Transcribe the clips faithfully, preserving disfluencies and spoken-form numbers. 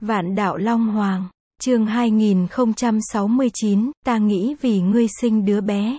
Vạn đạo Long Hoàng, chương hai nghìn không trăm sáu mươi chín, ta nghĩ vì ngươi sinh đứa bé.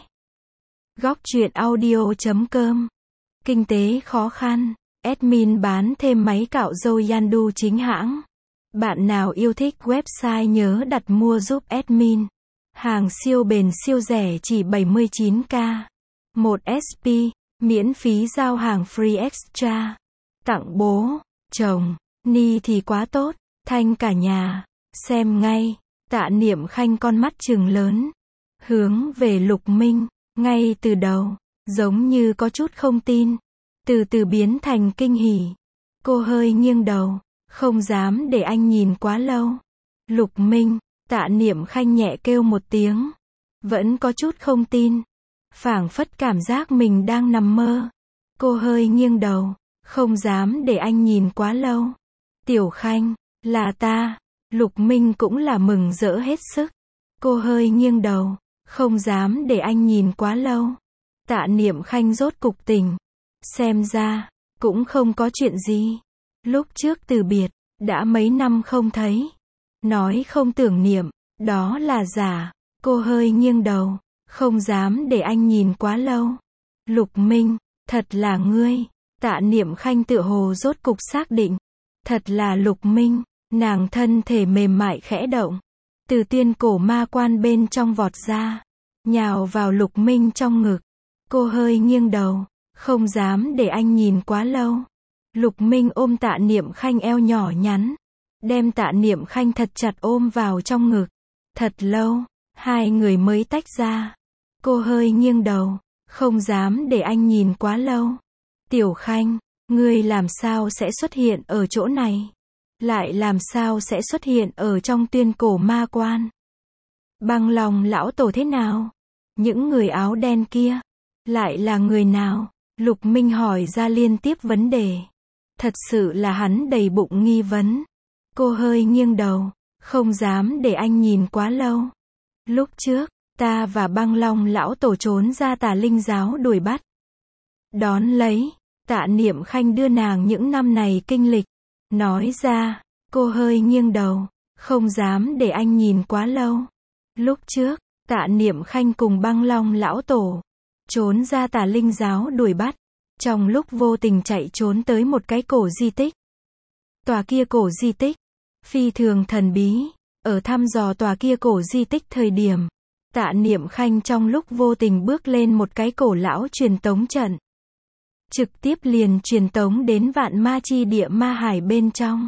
Góc truyện audio chấm com. Kinh tế khó khăn, admin bán thêm máy cạo râu Yandu chính hãng. Bạn nào yêu thích website nhớ đặt mua giúp admin. Hàng siêu bền siêu rẻ chỉ bảy mươi chín k. một ét pê, miễn phí giao hàng free extra. Tặng bố, chồng, ni thì quá tốt, thanh cả nhà. Xem ngay, Tạ Niệm Khanh con mắt trừng lớn. Hướng về Lục Minh, ngay từ đầu, giống như có chút không tin. Từ từ biến thành kinh hỉ. Cô hơi nghiêng đầu, không dám để anh nhìn quá lâu. Lục Minh, Tạ Niệm Khanh nhẹ kêu một tiếng. Vẫn có chút không tin. Phảng phất cảm giác mình đang nằm mơ. Cô hơi nghiêng đầu, không dám để anh nhìn quá lâu. Tiểu Khanh, là ta. Lục Minh cũng là mừng rỡ hết sức. Cô hơi nghiêng đầu, không dám để anh nhìn quá lâu. Tạ Niệm Khanh rốt cục tỉnh. Xem ra, cũng không có chuyện gì. Lúc trước từ biệt, đã mấy năm không thấy. Nói không tưởng niệm, đó là giả. Cô hơi nghiêng đầu, không dám để anh nhìn quá lâu. Lục Minh, thật là ngươi. Tạ Niệm Khanh tựa hồ rốt cục xác định. Thật là Lục Minh. Nàng thân thể mềm mại khẽ động. Từ tiên cổ ma quan bên trong vọt ra. Nhào vào Lục Minh trong ngực. Cô hơi nghiêng đầu. Không dám để anh nhìn quá lâu. Lục Minh ôm Tạ Niệm Khanh eo nhỏ nhắn. Đem Tạ Niệm Khanh thật chặt ôm vào trong ngực. Thật lâu, hai người mới tách ra. Cô hơi nghiêng đầu. Không dám để anh nhìn quá lâu. Tiểu Khanh, ngươi làm sao sẽ xuất hiện ở chỗ này? Lại làm sao sẽ xuất hiện ở trong tuyên cổ ma quan? Băng Long lão tổ thế nào? Những người áo đen kia, lại là người nào? Lục Minh hỏi ra liên tiếp vấn đề. Thật sự là hắn đầy bụng nghi vấn. Cô hơi nghiêng đầu, không dám để anh nhìn quá lâu. Lúc trước, ta và Băng Long lão tổ trốn ra Tà Linh giáo đuổi bắt. Đón lấy, Tạ Niệm Khanh đưa nàng những năm này kinh lịch. Nói ra, cô hơi nghiêng đầu, không dám để anh nhìn quá lâu. Lúc trước, Tạ Niệm Khanh cùng Băng Long lão tổ trốn ra Tà Linh giáo đuổi bắt. Trong lúc vô tình chạy trốn tới một cái cổ di tích. Tòa kia cổ di tích, phi thường thần bí. Ở thăm dò tòa kia cổ di tích thời điểm, Tạ Niệm Khanh trong lúc vô tình bước lên một cái cổ lão truyền tống trận. Trực tiếp liền truyền tống đến vạn ma chi địa ma hải bên trong.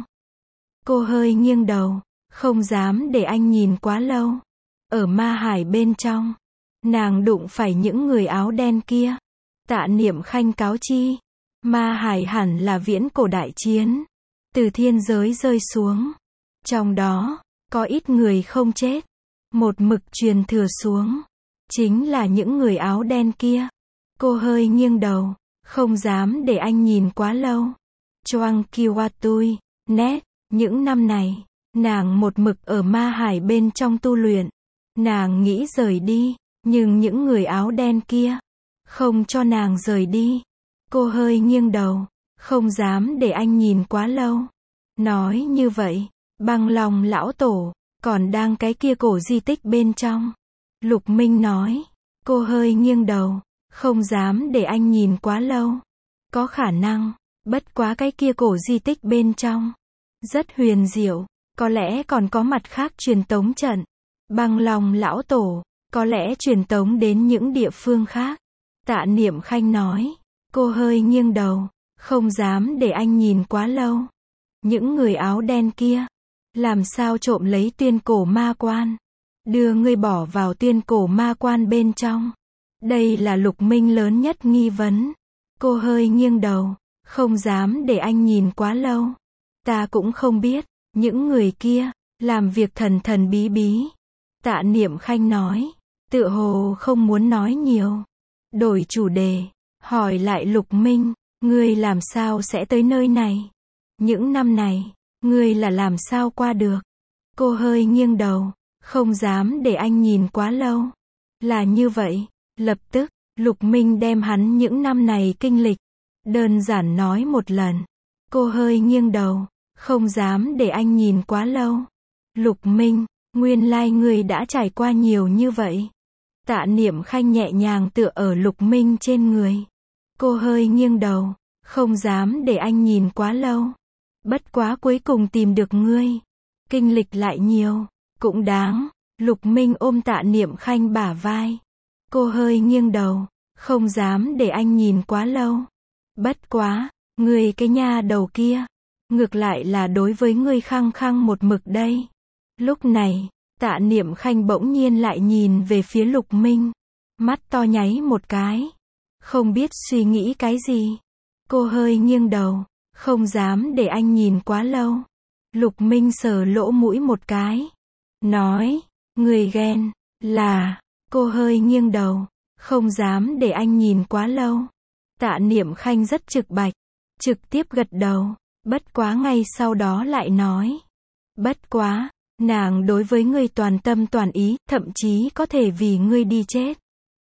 Cô hơi nghiêng đầu, không dám để anh nhìn quá lâu. Ở ma hải bên trong, nàng đụng phải những người áo đen kia. Tạ Niệm Khanh cáo chi, ma hải hẳn là viễn cổ đại chiến, từ thiên giới rơi xuống. Trong đó, có ít người không chết. Một mực truyền thừa xuống, chính là những người áo đen kia. Cô hơi nghiêng đầu, không dám để anh nhìn quá lâu. Choang Kiwatui, nét, những năm này, nàng một mực ở ma hải bên trong tu luyện. Nàng nghĩ rời đi, nhưng những người áo đen kia, không cho nàng rời đi. Cô hơi nghiêng đầu, không dám để anh nhìn quá lâu. Nói như vậy, Băng Long lão tổ, còn đang cái kia cổ di tích bên trong. Lục Minh nói, cô hơi nghiêng đầu, không dám để anh nhìn quá lâu. Có khả năng, bất quá cái kia cổ di tích bên trong. Rất huyền diệu, có lẽ còn có mặt khác truyền tống trận. Băng Long lão tổ, có lẽ truyền tống đến những địa phương khác. Tạ Niệm Khanh nói, cô hơi nghiêng đầu, không dám để anh nhìn quá lâu. Những người áo đen kia, làm sao trộm lấy tuyên cổ ma quan, đưa ngươi bỏ vào tuyên cổ ma quan bên trong. Đây là Lục Minh lớn nhất nghi vấn. Cô hơi nghiêng đầu, không dám để anh nhìn quá lâu. Ta cũng không biết, những người kia, làm việc thần thần bí bí. Tạ Niệm Khanh nói, tựa hồ không muốn nói nhiều. Đổi chủ đề, hỏi lại Lục Minh, ngươi làm sao sẽ tới nơi này? Những năm này, ngươi là làm sao qua được? Cô hơi nghiêng đầu, không dám để anh nhìn quá lâu. Là như vậy, lập tức, Lục Minh đem hắn những năm này kinh lịch, đơn giản nói một lần. Cô hơi nghiêng đầu, Không dám để anh nhìn quá lâu. Lục Minh, nguyên lai người đã trải qua nhiều như vậy. Tạ Niệm Khanh nhẹ nhàng tựa ở Lục Minh trên người. Cô hơi nghiêng đầu, không dám để anh nhìn quá lâu. Bất quá cuối cùng tìm được ngươi. Kinh lịch lại nhiều, cũng đáng. Lục Minh ôm Tạ Niệm Khanh bả vai. Cô hơi nghiêng đầu, không dám để anh nhìn quá lâu. Bất quá, ngươi cái nha đầu kia, ngược lại là đối với ngươi khăng khăng một mực đây. Lúc này, Tạ Niệm Khanh bỗng nhiên lại nhìn về phía Lục Minh. Mắt to nháy một cái. Không biết suy nghĩ cái gì. Cô hơi nghiêng đầu, không dám để anh nhìn quá lâu. Lục Minh sờ lỗ mũi một cái. Nói, người ghen, là, cô hơi nghiêng đầu, không dám để anh nhìn quá lâu. Tạ Niệm Khanh rất trực bạch, trực tiếp gật đầu, bất quá ngay sau đó lại nói. Bất quá, nàng đối với ngươi toàn tâm toàn ý, thậm chí có thể vì ngươi đi chết.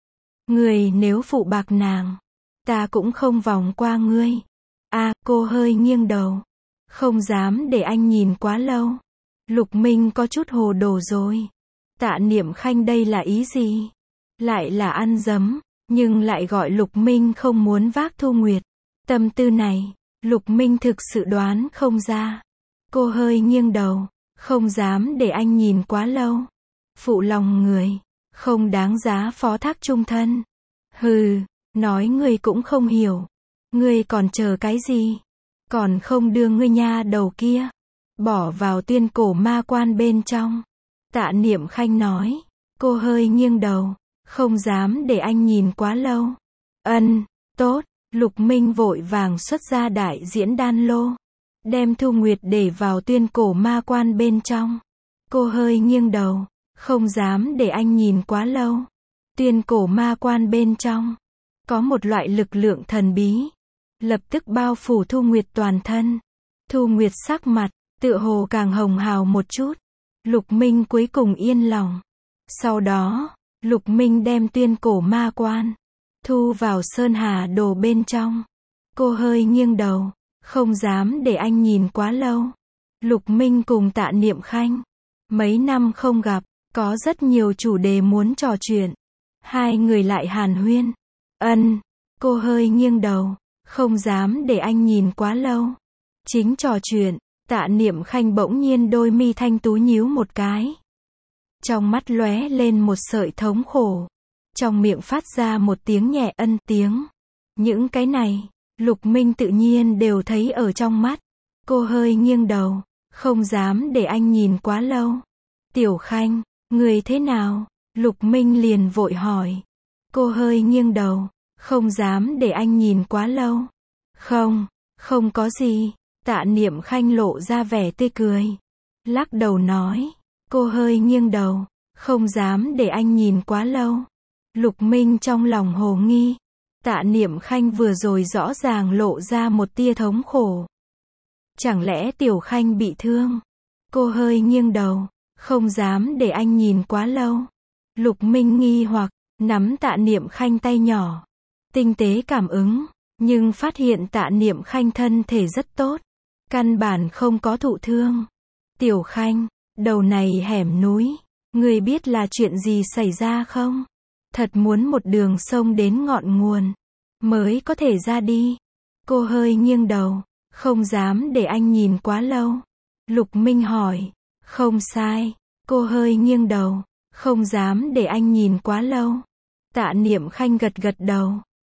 Ngươi nếu phụ bạc nàng, ta cũng không vòng qua ngươi. À, cô hơi nghiêng đầu, không dám để anh nhìn quá lâu. Lục Minh có chút hồ đồ rồi. Tạ Niệm Khanh đây là ý gì? Lại là ăn dấm, nhưng lại gọi Lục Minh không muốn vác Thu Nguyệt. Tâm tư này, Lục Minh thực sự đoán không ra. Cô hơi nghiêng đầu, không dám để anh nhìn quá lâu. Phụ lòng người, không đáng giá phó thác chung thân. Hừ, nói ngươi cũng không hiểu. Ngươi còn chờ cái gì? Còn không đưa ngươi nha đầu kia bỏ vào tuyên cổ ma quan bên trong. Tạ Niệm Khanh nói. Cô hơi nghiêng đầu, không dám để anh nhìn quá lâu. Ân, tốt. Lục Minh vội vàng xuất ra đại diễn đan lô, đem Thu Nguyệt để vào tuyên cổ ma quan bên trong. Cô hơi nghiêng đầu, không dám để anh nhìn quá lâu. Tuyên cổ ma quan bên trong có một loại lực lượng thần bí, lập tức bao phủ Thu Nguyệt toàn thân. Thu Nguyệt sắc mặt tựa hồ càng hồng hào một chút. Lục Minh cuối cùng yên lòng. Sau đó, Lục Minh đem tuyên cổ ma quan thu vào sơn hà đồ bên trong. Cô hơi nghiêng đầu, không dám để anh nhìn quá lâu. Lục Minh cùng Tạ Niệm Khanh mấy năm không gặp, có rất nhiều chủ đề muốn trò chuyện. Hai người lại hàn huyên. Ân, cô hơi nghiêng đầu, không dám để anh nhìn quá lâu. Chính trò chuyện, Tạ Niệm Khanh bỗng nhiên đôi mi thanh tú nhíu một cái. Trong mắt lóe lên một sợi thống khổ. Trong miệng phát ra một tiếng nhẹ ân tiếng. Những cái này, Lục Minh tự nhiên đều thấy ở trong mắt. Cô hơi nghiêng đầu, không dám để anh nhìn quá lâu. Tiểu Khanh, người thế nào? Lục Minh liền vội hỏi. Cô hơi nghiêng đầu, không dám để anh nhìn quá lâu. Không, không có gì. Tạ Niệm Khanh lộ ra vẻ tươi cười, lắc đầu nói. Cô hơi nghiêng đầu, không dám để anh nhìn quá lâu. Lục Minh trong lòng hồ nghi. Tạ Niệm Khanh vừa rồi rõ ràng lộ ra một tia thống khổ. Chẳng lẽ Tiểu Khanh bị thương? Cô hơi nghiêng đầu, không dám để anh nhìn quá lâu. Lục Minh nghi hoặc, nắm Tạ Niệm Khanh tay nhỏ. Tinh tế cảm ứng, nhưng phát hiện Tạ Niệm Khanh thân thể rất tốt. Căn bản không có thụ thương. Tiểu Khanh, đầu này hẻm núi, người biết là chuyện gì xảy ra không? Thật muốn một đường sông đến ngọn nguồn mới có thể ra đi. Cô hơi nghiêng đầu, không dám để anh nhìn quá lâu. Lục Minh hỏi. Không sai. Cô hơi nghiêng đầu, không dám để anh nhìn quá lâu. Tạ Niệm Khanh gật gật đầu,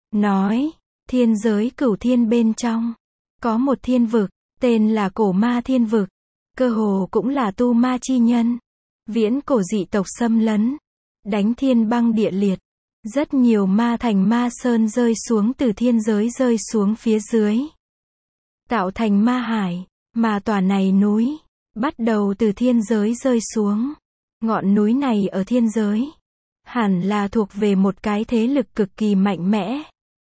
nói. Thiên giới cửu thiên bên trong có một thiên vực, tên là Cổ Ma Thiên Vực. Cơ hồ cũng là tu ma chi nhân. Viễn cổ dị tộc xâm lấn, đánh thiên băng địa liệt. Rất nhiều ma thành ma sơn rơi xuống từ thiên giới rơi xuống phía dưới, tạo thành ma hải. Mà tòa này núi bắt đầu từ thiên giới rơi xuống. Ngọn núi này ở thiên giới hẳn là thuộc về một cái thế lực cực kỳ mạnh mẽ.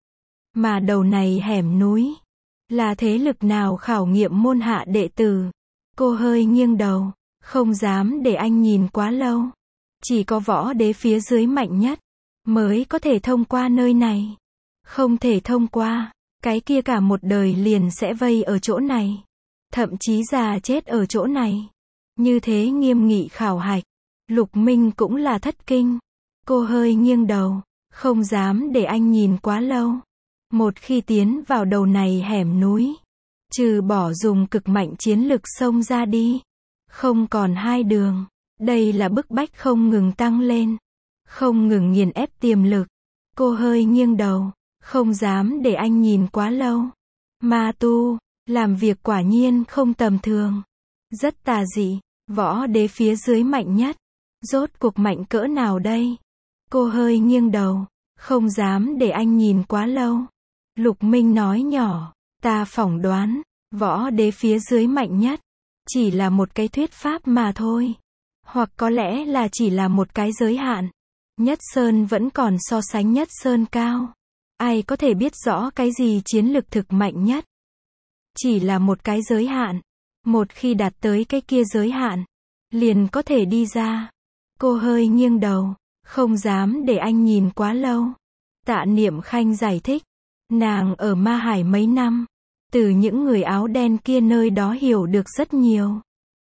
Mà đầu này hẻm núi là thế lực nào khảo nghiệm môn hạ đệ tử? Cô hơi nghiêng đầu, không dám để anh nhìn quá lâu. Chỉ có võ đế phía dưới mạnh nhất mới có thể thông qua nơi này. Không thể thông qua, cái kia cả một đời liền sẽ vây ở chỗ này. thậm chí già chết ở chỗ này. Như thế nghiêm nghị khảo hạch, Lục Minh cũng là thất kinh. Cô hơi nghiêng đầu, không dám để anh nhìn quá lâu. Một khi tiến vào đầu này hẻm núi, trừ bỏ dùng cực mạnh chiến lực xông ra đi, không còn hai đường. Đây là bức bách không ngừng tăng lên, không ngừng nghiền ép tiềm lực. Cô hơi nghiêng đầu, không dám để anh nhìn quá lâu. Ma tu, làm việc quả nhiên không tầm thường. Rất tà dị, võ đế phía dưới mạnh nhất. Rốt cuộc mạnh cỡ nào đây? Cô hơi nghiêng đầu, không dám để anh nhìn quá lâu. Lục Minh nói nhỏ, ta phỏng đoán, võ đế phía dưới mạnh nhất, chỉ là một cái thuyết pháp mà thôi. Hoặc có lẽ là chỉ là một cái giới hạn. Nhất Sơn vẫn còn so sánh Nhất Sơn cao. Ai có thể biết rõ cái gì chiến lực thực mạnh nhất? Chỉ là một cái giới hạn. Một khi đạt tới cái kia giới hạn, liền có thể đi ra. Cô hơi nghiêng đầu, không dám để anh nhìn quá lâu. Tạ Niệm Khanh giải thích, nàng ở Ma Hải mấy năm, từ những người áo đen kia nơi đó hiểu được rất nhiều.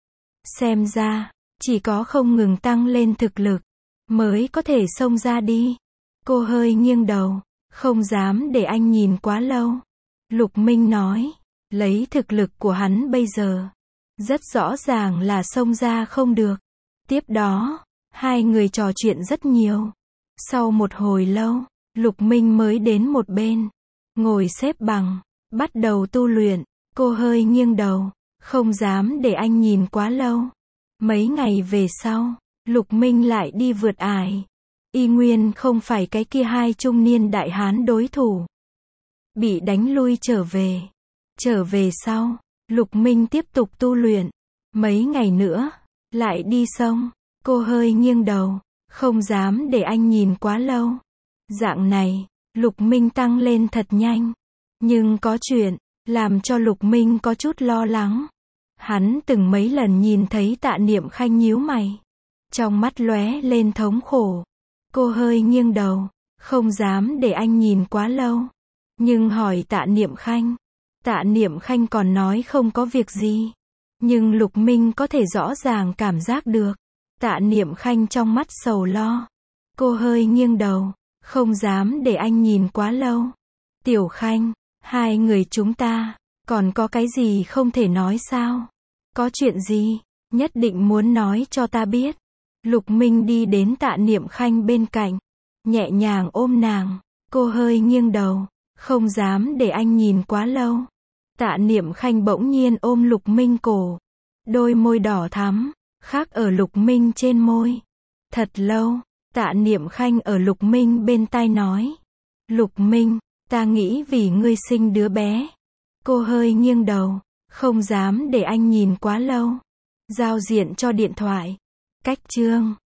Xem ra, chỉ có không ngừng tăng lên thực lực, mới có thể xông ra đi. Cô hơi nghiêng đầu, không dám để anh nhìn quá lâu. Lục Minh nói, lấy thực lực của hắn bây giờ, rất rõ ràng là xông ra không được. Tiếp đó, hai người trò chuyện rất nhiều. Sau một hồi lâu, Lục Minh mới đến một bên, ngồi xếp bằng, bắt đầu tu luyện. Cô hơi nghiêng đầu, không dám để anh nhìn quá lâu. Mấy ngày về sau, Lục Minh lại đi vượt ải. Y nguyên không phải cái kia hai trung niên đại hán đối thủ. Bị đánh lui trở về. Trở về sau, Lục Minh tiếp tục tu luyện. Mấy ngày nữa, lại đi sông. Cô hơi nghiêng đầu, không dám để anh nhìn quá lâu. Dạng này, Lục Minh tăng lên thật nhanh. Nhưng có chuyện, làm cho Lục Minh có chút lo lắng. Hắn từng mấy lần nhìn thấy Tạ Niệm Khanh nhíu mày. Trong mắt lóe lên thống khổ. Cô hơi nghiêng đầu, không dám để anh nhìn quá lâu. Nhưng hỏi Tạ Niệm Khanh. Tạ Niệm Khanh còn nói không có việc gì. Nhưng Lục Minh có thể rõ ràng cảm giác được. Tạ Niệm Khanh trong mắt sầu lo. Cô hơi nghiêng đầu, không dám để anh nhìn quá lâu. Tiểu Khanh, hai người chúng ta, còn có cái gì không thể nói sao? Có chuyện gì, nhất định muốn nói cho ta biết. Lục Minh đi đến Tạ Niệm Khanh bên cạnh, nhẹ nhàng ôm nàng. Cô hơi nghiêng đầu, không dám để anh nhìn quá lâu. Tạ Niệm Khanh bỗng nhiên ôm Lục Minh cổ. Đôi môi đỏ thắm, khác ở Lục Minh trên môi. Thật lâu, Tạ Niệm Khanh ở Lục Minh bên tai nói. Lục Minh, ta nghĩ vì ngươi sinh đứa bé. Cô hơi nghiêng đầu, không dám để anh nhìn quá lâu. Giao diện cho điện thoại. Cách chương